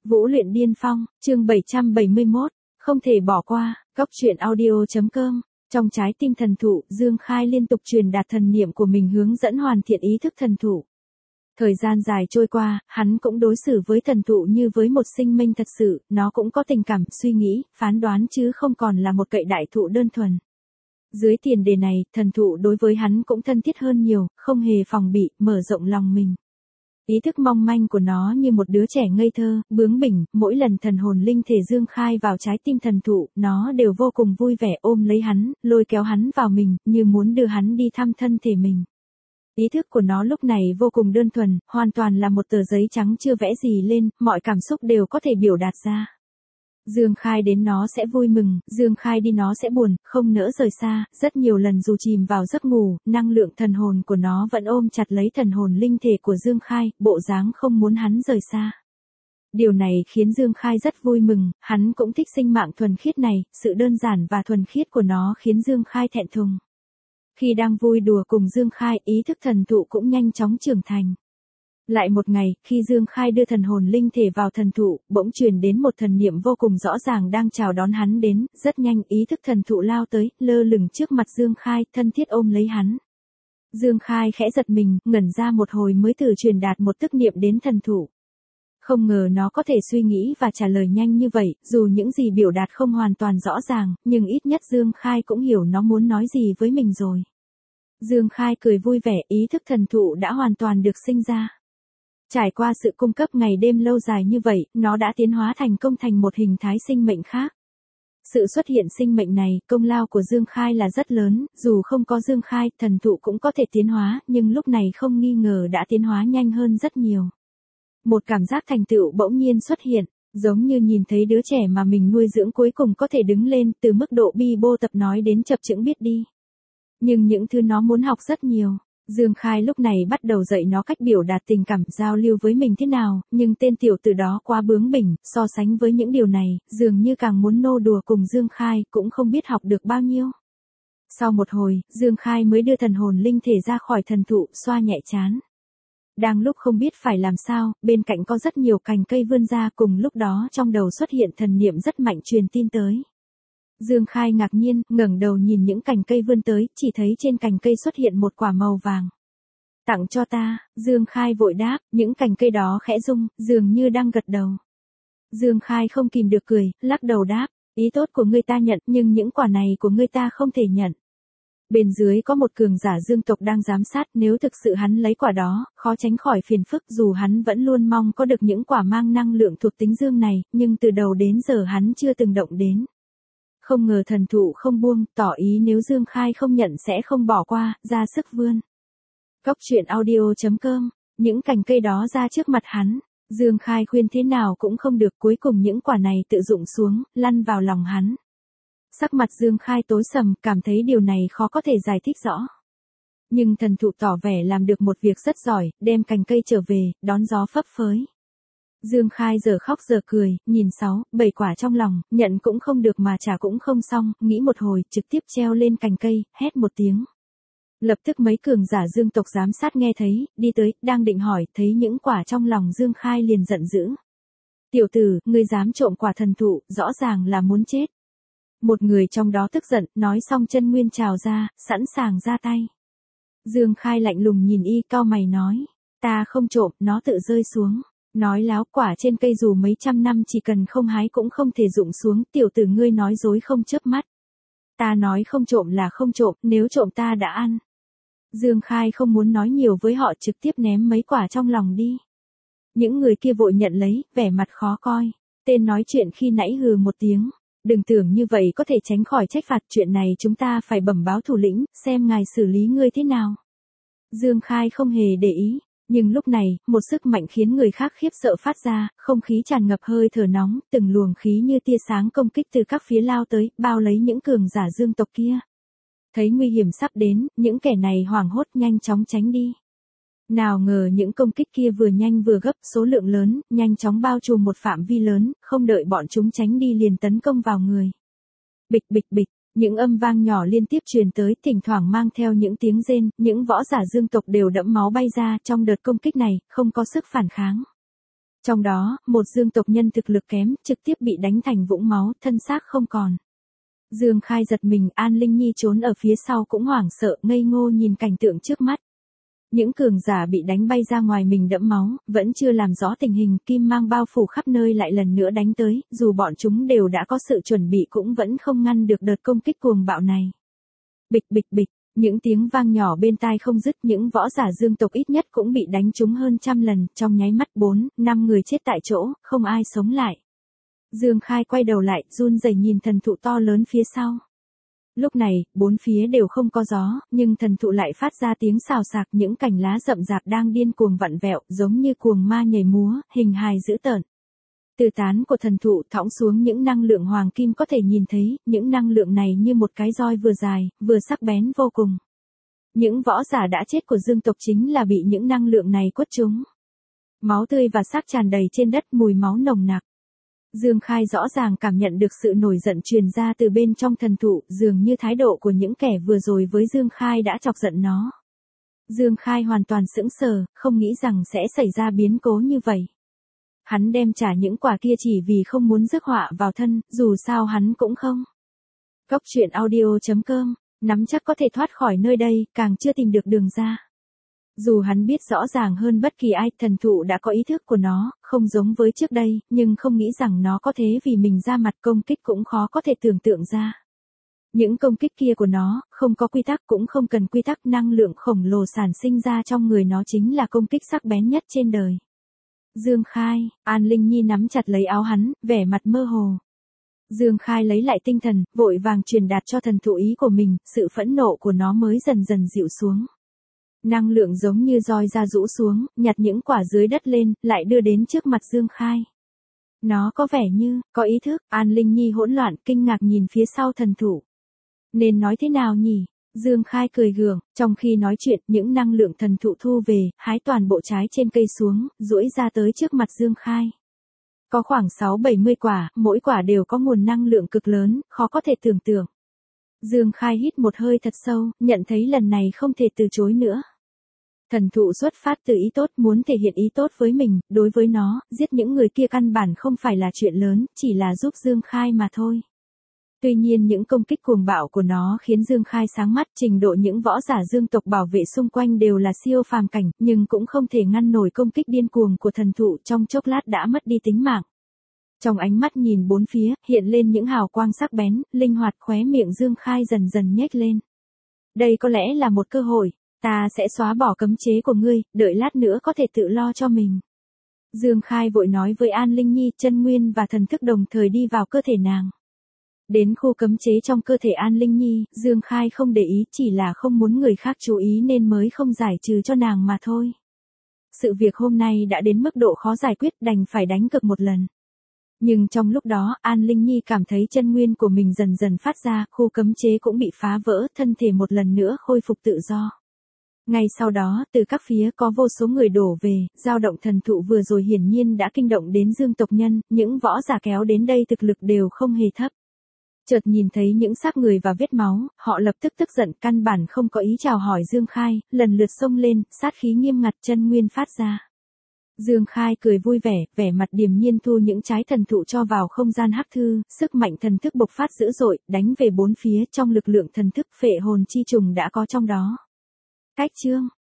Vũ luyện điên phong, chương 771, không thể bỏ qua, góc truyện audio.com. Trong trái tim thần thụ, Dương Khai liên tục truyền đạt thần niệm của mình hướng dẫn hoàn thiện ý thức thần thụ. Thời gian dài trôi qua, hắn cũng đối xử với thần thụ như với một sinh minh thật sự, nó cũng có tình cảm, suy nghĩ, phán đoán chứ không còn là một cậy đại thụ đơn thuần. Dưới tiền đề này, thần thụ đối với hắn cũng thân thiết hơn nhiều, không hề phòng bị, mở rộng lòng mình. Ý thức mong manh của nó như một đứa trẻ ngây thơ, bướng bỉnh, mỗi lần thần hồn linh thể Dương Khai vào trái tim thần thụ, nó đều vô cùng vui vẻ ôm lấy hắn, lôi kéo hắn vào mình, như muốn đưa hắn đi thăm thân thể mình. Ý thức của nó lúc này vô cùng đơn thuần, hoàn toàn là một tờ giấy trắng chưa vẽ gì lên, mọi cảm xúc đều có thể biểu đạt ra. Dương Khai đến nó sẽ vui mừng, Dương Khai đi nó sẽ buồn, không nỡ rời xa, rất nhiều lần dù chìm vào giấc ngủ, năng lượng thần hồn của nó vẫn ôm chặt lấy thần hồn linh thể của Dương Khai, bộ dáng không muốn hắn rời xa. Điều này khiến Dương Khai rất vui mừng, hắn cũng thích sinh mạng thuần khiết này, sự đơn giản và thuần khiết của nó khiến Dương Khai thẹn thùng. Khi đang vui đùa cùng Dương Khai, ý thức thần thụ cũng nhanh chóng trưởng thành. Lại một ngày, khi Dương Khai đưa thần hồn linh thể vào thần thụ, bỗng truyền đến một thần niệm vô cùng rõ ràng đang chào đón hắn đến, rất nhanh ý thức thần thụ lao tới, lơ lửng trước mặt Dương Khai, thân thiết ôm lấy hắn. Dương Khai khẽ giật mình, ngẩn ra một hồi mới thử truyền đạt một tức niệm đến thần thụ. Không ngờ nó có thể suy nghĩ và trả lời nhanh như vậy, dù những gì biểu đạt không hoàn toàn rõ ràng, nhưng ít nhất Dương Khai cũng hiểu nó muốn nói gì với mình rồi. Dương Khai cười vui vẻ, ý thức thần thụ đã hoàn toàn được sinh ra. Trải qua sự cung cấp ngày đêm lâu dài như vậy, nó đã tiến hóa thành công thành một hình thái sinh mệnh khác. Sự xuất hiện sinh mệnh này, công lao của Dương Khai là rất lớn, dù không có Dương Khai, thần thụ cũng có thể tiến hóa, nhưng lúc này không nghi ngờ đã tiến hóa nhanh hơn rất nhiều. Một cảm giác thành tựu bỗng nhiên xuất hiện, giống như nhìn thấy đứa trẻ mà mình nuôi dưỡng cuối cùng có thể đứng lên, từ mức độ bi bô tập nói đến chập chững biết đi. Nhưng những thứ nó muốn học rất nhiều. Dương Khai lúc này bắt đầu dạy nó cách biểu đạt tình cảm, giao lưu với mình thế nào, nhưng tên tiểu tử đó quá bướng bỉnh, so sánh với những điều này, dường như càng muốn nô đùa cùng Dương Khai, cũng không biết học được bao nhiêu. Sau một hồi, Dương Khai mới đưa thần hồn linh thể ra khỏi thần thụ, xoa nhẹ trán. Đang lúc không biết phải làm sao, bên cạnh có rất nhiều cành cây vươn ra, cùng lúc đó trong đầu xuất hiện thần niệm rất mạnh truyền tin tới. Dương Khai ngạc nhiên, ngẩng đầu nhìn những cành cây vươn tới, chỉ thấy trên cành cây xuất hiện một quả màu vàng. Tặng cho ta, Dương Khai vội đáp, những cành cây đó khẽ rung, dường như đang gật đầu. Dương Khai không kìm được cười, lắc đầu đáp, ý tốt của ngươi ta nhận, nhưng những quả này của ngươi ta không thể nhận. Bên dưới có một cường giả Dương tộc đang giám sát, nếu thực sự hắn lấy quả đó, khó tránh khỏi phiền phức, dù hắn vẫn luôn mong có được những quả mang năng lượng thuộc tính dương này, nhưng từ đầu đến giờ hắn chưa từng động đến. Không ngờ thần thụ không buông, tỏ ý nếu Dương Khai không nhận sẽ không bỏ qua, ra sức vươn. Góc truyện audio.com, những cành cây đó ra trước mặt hắn, Dương Khai khuyên thế nào cũng không được, cuối cùng những quả này tự rụng xuống, lăn vào lòng hắn. Sắc mặt Dương Khai tối sầm, cảm thấy điều này khó có thể giải thích rõ. Nhưng thần thụ tỏ vẻ làm được một việc rất giỏi, đem cành cây trở về, đón gió phấp phới. Dương Khai giờ khóc giờ cười, nhìn 6-7 quả trong lòng, nhận cũng không được mà trả cũng không xong, nghĩ một hồi, trực tiếp treo lên cành cây, hét một tiếng. Lập tức mấy cường giả Dương tộc giám sát nghe thấy, đi tới, đang định hỏi, thấy những quả trong lòng Dương Khai liền giận dữ. Tiểu tử, ngươi dám trộm quả thần thụ, rõ ràng là muốn chết. Một người trong đó tức giận, nói xong chân nguyên trào ra, sẵn sàng ra tay. Dương Khai lạnh lùng nhìn y, cau mày nói, ta không trộm, nó tự rơi xuống. Nói láo, quả trên cây dù mấy trăm năm chỉ cần không hái cũng không thể rụng xuống, tiểu tử ngươi nói dối không chớp mắt. Ta nói không trộm là không trộm, nếu trộm ta đã ăn. Dương Khai không muốn nói nhiều với họ, trực tiếp ném mấy quả trong lòng đi. Những người kia vội nhận lấy, vẻ mặt khó coi. Tên nói chuyện khi nãy hừ một tiếng. Đừng tưởng như vậy có thể tránh khỏi trách phạt, chuyện này chúng ta phải bẩm báo thủ lĩnh, xem ngài xử lý ngươi thế nào. Dương Khai không hề để ý. Nhưng lúc này, một sức mạnh khiến người khác khiếp sợ phát ra, không khí tràn ngập hơi thở nóng, từng luồng khí như tia sáng công kích từ các phía lao tới, bao lấy những cường giả Dương tộc kia. Thấy nguy hiểm sắp đến, những kẻ này hoảng hốt nhanh chóng tránh đi. Nào ngờ những công kích kia vừa nhanh vừa gấp, số lượng lớn, nhanh chóng bao trùm một phạm vi lớn, không đợi bọn chúng tránh đi liền tấn công vào người. Bịch bịch bịch. Những âm vang nhỏ liên tiếp truyền tới, thỉnh thoảng mang theo những tiếng rên, những võ giả Dương tộc đều đẫm máu bay ra, trong đợt công kích này, không có sức phản kháng. Trong đó, một dương tộc nhân thực lực kém, trực tiếp bị đánh thành vũng máu, thân xác không còn. Dương Khai giật mình, An Linh Nhi trốn ở phía sau cũng hoảng sợ, ngây ngô nhìn cảnh tượng trước mắt. Những cường giả bị đánh bay ra ngoài mình đẫm máu, vẫn chưa làm rõ tình hình, kim mang bao phủ khắp nơi lại lần nữa đánh tới, dù bọn chúng đều đã có sự chuẩn bị cũng vẫn không ngăn được đợt công kích cuồng bạo này. Bịch bịch bịch, những tiếng vang nhỏ bên tai không dứt, những võ giả dương tộc ít nhất cũng bị đánh trúng hơn trăm lần, trong nháy mắt 4-5 người chết tại chỗ, không ai sống lại. Dương Khai quay đầu lại, run rẩy nhìn thần thụ to lớn phía sau. Lúc này, bốn phía đều không có gió, nhưng thần thụ lại phát ra tiếng xào xạc, những cành lá rậm rạp đang điên cuồng vặn vẹo, giống như cuồng ma nhảy múa, hình hài dữ tợn. Từ tán của thần thụ thõng xuống những năng lượng hoàng kim có thể nhìn thấy, những năng lượng này như một cái roi vừa dài, vừa sắc bén vô cùng. Những võ giả đã chết của dương tộc chính là bị những năng lượng này quất trúng. Máu tươi và xác tràn đầy trên đất, mùi máu nồng nặc. Dương Khai rõ ràng cảm nhận được sự nổi giận truyền ra từ bên trong thần thụ, dường như thái độ của những kẻ vừa rồi với Dương Khai đã chọc giận nó. Dương Khai hoàn toàn sững sờ, không nghĩ rằng sẽ xảy ra biến cố như vậy. Hắn đem trả những quả kia chỉ vì không muốn rước họa vào thân, dù sao hắn cũng không. Góc truyện audio.com, nắm chắc có thể thoát khỏi nơi đây, càng chưa tìm được đường ra. Dù hắn biết rõ ràng hơn bất kỳ ai, thần thụ đã có ý thức của nó, không giống với trước đây, nhưng không nghĩ rằng nó có thế vì mình ra mặt công kích cũng khó có thể tưởng tượng ra. Những công kích kia của nó, không có quy tắc cũng không cần quy tắc, năng lượng khổng lồ sản sinh ra trong người nó chính là công kích sắc bén nhất trên đời. Dương Khai, An Linh Nhi nắm chặt lấy áo hắn, vẻ mặt mơ hồ. Dương Khai lấy lại tinh thần, vội vàng truyền đạt cho thần thụ ý của mình, sự phẫn nộ của nó mới dần dần dịu xuống. Năng lượng giống như roi ra rũ xuống, nhặt những quả dưới đất lên, lại đưa đến trước mặt Dương Khai. Nó có vẻ như, có ý thức, An Linh Nhi hỗn loạn, kinh ngạc nhìn phía sau thần thụ. Nên nói thế nào nhỉ? Dương Khai cười gượng, trong khi nói chuyện, những năng lượng thần thụ thu về, hái toàn bộ trái trên cây xuống, duỗi ra tới trước mặt Dương Khai. Có khoảng 6-70 quả, mỗi quả đều có nguồn năng lượng cực lớn, khó có thể tưởng tượng. Dương Khai hít một hơi thật sâu, nhận thấy lần này không thể từ chối nữa. Thần thụ xuất phát từ ý tốt, muốn thể hiện ý tốt với mình, đối với nó, giết những người kia căn bản không phải là chuyện lớn, chỉ là giúp Dương Khai mà thôi. Tuy nhiên những công kích cuồng bạo của nó khiến Dương Khai sáng mắt, trình độ những võ giả dương tộc bảo vệ xung quanh đều là siêu phàm cảnh, nhưng cũng không thể ngăn nổi công kích điên cuồng của thần thụ, trong chốc lát đã mất đi tính mạng. Trong ánh mắt nhìn bốn phía, hiện lên những hào quang sắc bén, linh hoạt, khóe miệng Dương Khai dần dần nhếch lên. Đây có lẽ là một cơ hội, ta sẽ xóa bỏ cấm chế của ngươi, đợi lát nữa có thể tự lo cho mình. Dương Khai vội nói với An Linh Nhi, chân nguyên và thần thức đồng thời đi vào cơ thể nàng. Đến khu cấm chế trong cơ thể An Linh Nhi, Dương Khai không để ý, chỉ là không muốn người khác chú ý nên mới không giải trừ cho nàng mà thôi. Sự việc hôm nay đã đến mức độ khó giải quyết, đành phải đánh cược một lần. Nhưng trong lúc đó, An Linh Nhi cảm thấy chân nguyên của mình dần dần phát ra, khu cấm chế cũng bị phá vỡ, thân thể một lần nữa khôi phục tự do. Ngay sau đó, từ các phía có vô số người đổ về, dao động thần thụ vừa rồi hiển nhiên đã kinh động đến dương tộc nhân, những võ giả kéo đến đây thực lực đều không hề thấp. Chợt nhìn thấy những xác người và vết máu, họ lập tức tức giận, căn bản không có ý chào hỏi Dương Khai, lần lượt xông lên, sát khí nghiêm ngặt, chân nguyên phát ra. Dương Khai cười vui vẻ, vẻ mặt điềm nhiên thu những trái thần thụ cho vào không gian hắc thư, sức mạnh thần thức bộc phát dữ dội, đánh về bốn phía, trong lực lượng thần thức phệ hồn chi trùng đã có trong đó. Cách chương